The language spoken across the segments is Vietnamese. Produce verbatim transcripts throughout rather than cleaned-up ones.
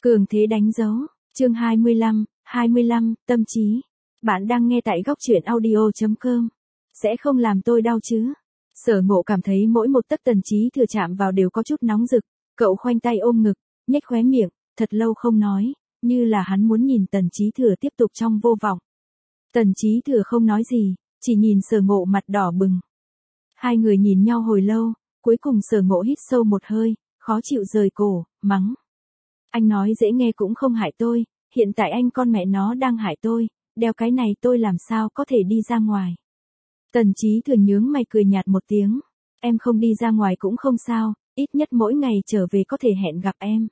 Cường thế đánh dấu, chương hai mươi lăm, hai mươi lăm, tâm trí. Bạn đang nghe tại góc truyện audio chấm com. Sẽ không làm tôi đau chứ? Sở Ngộ cảm thấy mỗi một tấc Tần Chí Thừa chạm vào đều có chút nóng rực, cậu khoanh tay ôm ngực, nhếch khóe miệng, thật lâu không nói, như là hắn muốn nhìn Tần Chí Thừa tiếp tục trong vô vọng. Tần Chí Thừa không nói gì, chỉ nhìn Sở Ngộ mặt đỏ bừng. Hai người nhìn nhau hồi lâu, cuối cùng Sở Ngộ hít sâu một hơi, khó chịu rời cổ, mắng. Anh nói dễ nghe cũng không hại tôi, hiện tại anh con mẹ nó đang hại tôi, đeo cái này tôi làm sao có thể đi ra ngoài. Tần Chí Thừa nhướng mày cười nhạt một tiếng, em không đi ra ngoài cũng không sao, ít nhất mỗi ngày trở về có thể hẹn gặp em.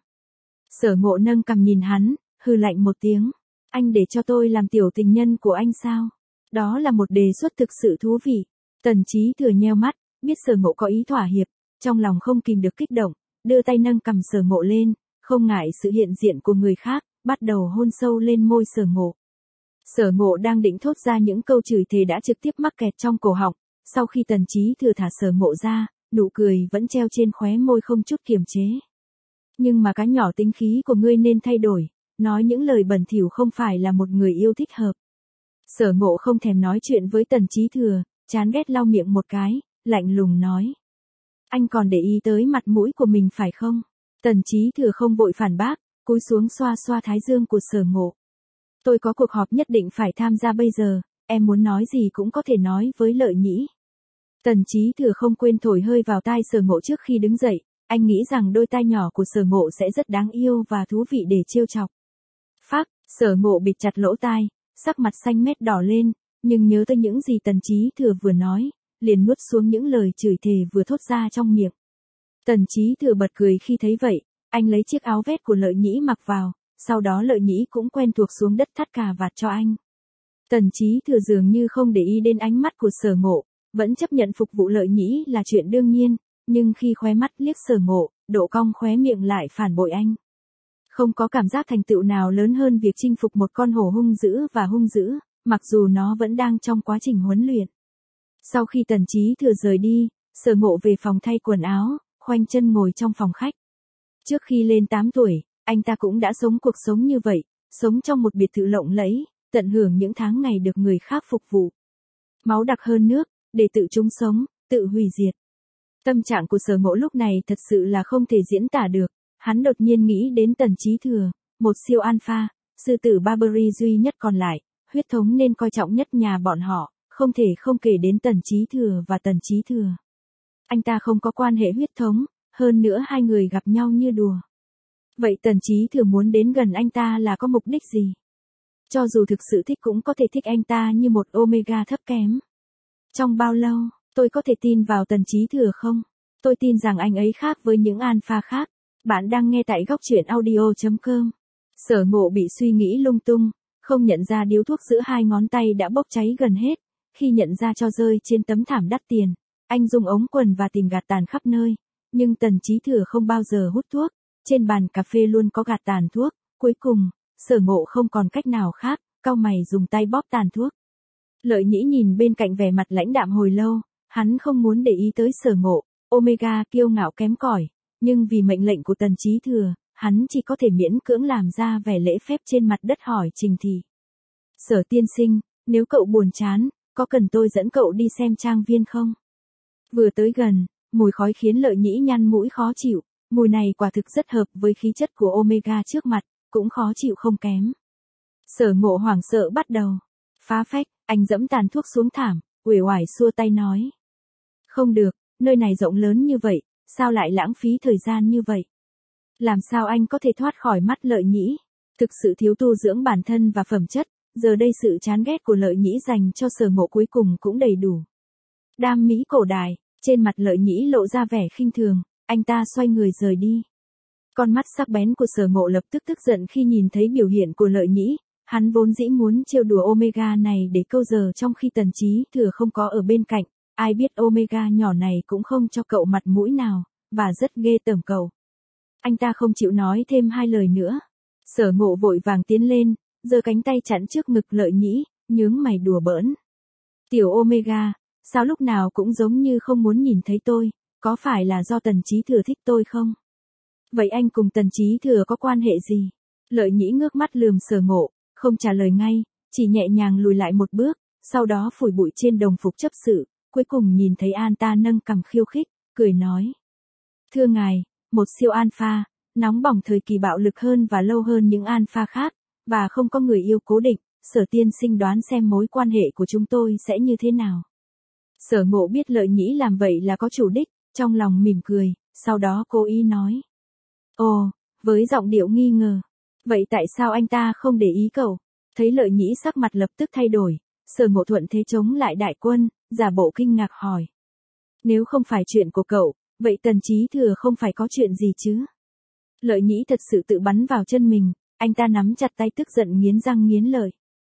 Sở Ngộ nâng cằm nhìn hắn, hừ lạnh một tiếng, anh để cho tôi làm tiểu tình nhân của anh sao? Đó là một đề xuất thực sự thú vị. Tần Chí Thừa nheo mắt, biết Sở Ngộ có ý thỏa hiệp, trong lòng không kìm được kích động, đưa tay nâng cằm Sở Ngộ lên, không ngại sự hiện diện của người khác, bắt đầu hôn sâu lên môi Sở Ngộ. Sở Ngộ đang định thốt ra những câu chửi thề đã trực tiếp mắc kẹt trong cổ họng, sau khi Tần Chí Thừa thả Sở Ngộ ra, nụ cười vẫn treo trên khóe môi không chút kiềm chế. Nhưng mà cái nhỏ tính khí của ngươi nên thay đổi, nói những lời bẩn thỉu không phải là một người yêu thích hợp. Sở Ngộ không thèm nói chuyện với Tần Chí Thừa, chán ghét lau miệng một cái, lạnh lùng nói. Anh còn để ý tới mặt mũi của mình phải không? Tần Chí Thừa không vội phản bác, cúi xuống xoa xoa thái dương của Sở Ngộ. Tôi có cuộc họp nhất định phải tham gia bây giờ, em muốn nói gì cũng có thể nói với Lợi Nhĩ. Tần Chí Thừa không quên thổi hơi vào tai Sở Ngộ trước khi đứng dậy, anh nghĩ rằng đôi tai nhỏ của Sở Ngộ sẽ rất đáng yêu và thú vị để trêu chọc. Phác, Sở Ngộ bịt chặt lỗ tai, sắc mặt xanh mét đỏ lên, nhưng nhớ tới những gì Tần Chí Thừa vừa nói, liền nuốt xuống những lời chửi thề vừa thốt ra trong miệng. Tần Chí Thừa bật cười khi thấy vậy, anh lấy chiếc áo vest của Lợi Nhĩ mặc vào, sau đó Lợi Nhĩ cũng quen thuộc xuống đất thắt cà vạt cho anh. Tần Chí Thừa dường như không để ý đến ánh mắt của Sở Ngộ, vẫn chấp nhận phục vụ Lợi Nhĩ là chuyện đương nhiên, nhưng khi khóe mắt liếc Sở Ngộ, độ cong khóe miệng lại phản bội anh. Không có cảm giác thành tựu nào lớn hơn việc chinh phục một con hổ hung dữ và hung dữ, mặc dù nó vẫn đang trong quá trình huấn luyện. Sau khi Tần Chí Thừa rời đi, Sở Ngộ về phòng thay quần áo, khoanh chân ngồi trong phòng khách. Trước khi lên tám tuổi, anh ta cũng đã sống cuộc sống như vậy, sống trong một biệt thự lộng lẫy, tận hưởng những tháng ngày được người khác phục vụ. Máu đặc hơn nước, để tự chúng sống, tự hủy diệt. Tâm trạng của Sở Ngộ lúc này thật sự là không thể diễn tả được, hắn đột nhiên nghĩ đến Tần Chí Thừa, một siêu alpha, sư tử Barbary duy nhất còn lại, huyết thống nên coi trọng nhất nhà bọn họ, không thể không kể đến Tần Chí Thừa và Tần Chí Thừa. Anh ta không có quan hệ huyết thống, hơn nữa hai người gặp nhau như đùa. Vậy Tần Chí Thừa muốn đến gần anh ta là có mục đích gì? Cho dù thực sự thích cũng có thể thích anh ta như một omega thấp kém. Trong bao lâu, tôi có thể tin vào Tần Chí Thừa không? Tôi tin rằng anh ấy khác với những alpha khác. Bạn đang nghe tại góc truyện audio chấm com. Sở Ngộ bị suy nghĩ lung tung, không nhận ra điếu thuốc giữa hai ngón tay đã bốc cháy gần hết, khi nhận ra cho rơi trên tấm thảm đắt tiền. Anh dùng ống quần và tìm gạt tàn khắp nơi, nhưng Tần Chí Thừa không bao giờ hút thuốc, trên bàn cà phê luôn có gạt tàn thuốc, cuối cùng, Sở Ngộ không còn cách nào khác, cau mày dùng tay bóp tàn thuốc. Lợi Nhĩ nhìn bên cạnh vẻ mặt lãnh đạm hồi lâu, hắn không muốn để ý tới Sở Ngộ, omega kiêu ngạo kém cỏi, nhưng vì mệnh lệnh của Tần Chí Thừa, hắn chỉ có thể miễn cưỡng làm ra vẻ lễ phép trên mặt đất hỏi Trình Thị. Sở tiên sinh, nếu cậu buồn chán, có cần tôi dẫn cậu đi xem trang viên không? Vừa tới gần, mùi khói khiến Lợi Nhĩ nhăn mũi khó chịu, mùi này quả thực rất hợp với khí chất của omega trước mặt, cũng khó chịu không kém. Sở Ngộ hoảng sợ bắt đầu. Phá phách, anh dẫm tàn thuốc xuống thảm, uể oải xua tay nói. Không được, nơi này rộng lớn như vậy, sao lại lãng phí thời gian như vậy? Làm sao anh có thể thoát khỏi mắt Lợi Nhĩ? Thực sự thiếu tu dưỡng bản thân và phẩm chất, giờ đây sự chán ghét của Lợi Nhĩ dành cho Sở Ngộ cuối cùng cũng đầy đủ. Đam mỹ cổ đài, trên mặt Lợi Nhĩ lộ ra vẻ khinh thường, anh ta xoay người rời đi. Con mắt sắc bén của Sở Ngộ lập tức tức giận khi nhìn thấy biểu hiện của Lợi Nhĩ, hắn vốn dĩ muốn trêu đùa omega này để câu giờ trong khi Tần Chí Thừa không có ở bên cạnh, ai biết omega nhỏ này cũng không cho cậu mặt mũi nào, và rất ghê tởm cậu. Anh ta không chịu nói thêm hai lời nữa. Sở Ngộ vội vàng tiến lên, giơ cánh tay chặn trước ngực Lợi Nhĩ, nhướng mày đùa bỡn. Tiểu omega, sao lúc nào cũng giống như không muốn nhìn thấy tôi, có phải là do Tần Chí Thừa thích tôi không? Vậy anh cùng Tần Chí Thừa có quan hệ gì? Lợi Nhĩ ngước mắt lườm Sở Ngộ, không trả lời ngay, chỉ nhẹ nhàng lùi lại một bước, sau đó phủi bụi trên đồng phục chấp sự, cuối cùng nhìn thấy an ta nâng cằm khiêu khích, cười nói. Thưa ngài, một siêu alpha, nóng bỏng thời kỳ bạo lực hơn và lâu hơn những alpha khác, và không có người yêu cố định, Sở tiên sinh đoán xem mối quan hệ của chúng tôi sẽ như thế nào. Sở Ngộ biết Lợi Nhĩ làm vậy là có chủ đích, trong lòng mỉm cười, sau đó cố ý nói. Ồ, với giọng điệu nghi ngờ. Vậy tại sao anh ta không để ý cậu? Thấy Lợi Nhĩ sắc mặt lập tức thay đổi, Sở Ngộ thuận thế chống lại đại quân, giả bộ kinh ngạc hỏi. Nếu không phải chuyện của cậu, vậy Tần Chí Thừa không phải có chuyện gì chứ? Lợi Nhĩ thật sự tự bắn vào chân mình, anh ta nắm chặt tay tức giận nghiến răng nghiến lợi.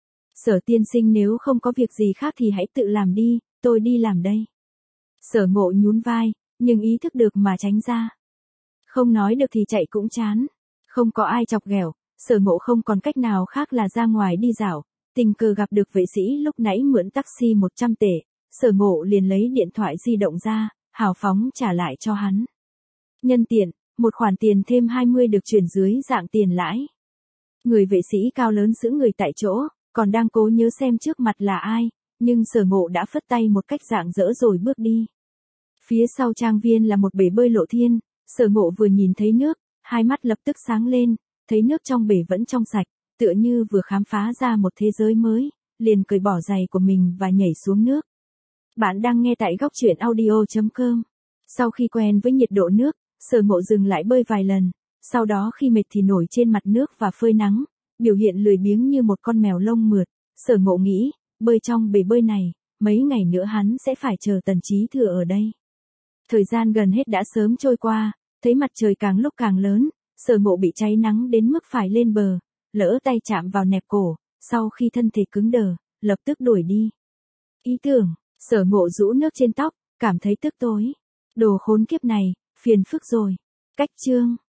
Sở tiên sinh nếu không có việc gì khác thì hãy tự làm đi, tôi đi làm đây. Sở Ngộ nhún vai, nhưng ý thức được mà tránh ra. Không nói được thì chạy cũng chán. Không có ai chọc ghẹo, Sở Ngộ không còn cách nào khác là ra ngoài đi dạo. Tình cờ gặp được vệ sĩ lúc nãy mượn taxi một trăm tệ, Sở Ngộ liền lấy điện thoại di động ra, hào phóng trả lại cho hắn. Nhân tiện, một khoản tiền thêm hai mươi được chuyển dưới dạng tiền lãi. Người vệ sĩ cao lớn giữ người tại chỗ, còn đang cố nhớ xem trước mặt là ai, nhưng Sở Ngộ đã phất tay một cách rạng rỡ rồi bước đi. Phía sau trang viên là một bể bơi lộ thiên, Sở Ngộ vừa nhìn thấy nước, hai mắt lập tức sáng lên, thấy nước trong bể vẫn trong sạch, tựa như vừa khám phá ra một thế giới mới, liền cởi bỏ giày của mình và nhảy xuống nước. Bạn đang nghe tại góc truyện audio chấm com. Sau khi quen với nhiệt độ nước, Sở Ngộ dừng lại bơi vài lần, sau đó khi mệt thì nổi trên mặt nước và phơi nắng, biểu hiện lười biếng như một con mèo lông mượt. Sở Ngộ nghĩ, bơi trong bể bơi này, mấy ngày nữa hắn sẽ phải chờ Tần Chí Thừa ở đây. Thời gian gần hết đã sớm trôi qua, thấy mặt trời càng lúc càng lớn, Sở Ngộ bị cháy nắng đến mức phải lên bờ, lỡ tay chạm vào nẹp cổ, sau khi thân thể cứng đờ, lập tức đuổi đi. Ý tưởng, Sở Ngộ rũ nước trên tóc, cảm thấy tức tối. Đồ khốn kiếp này, phiền phức rồi. Cách chương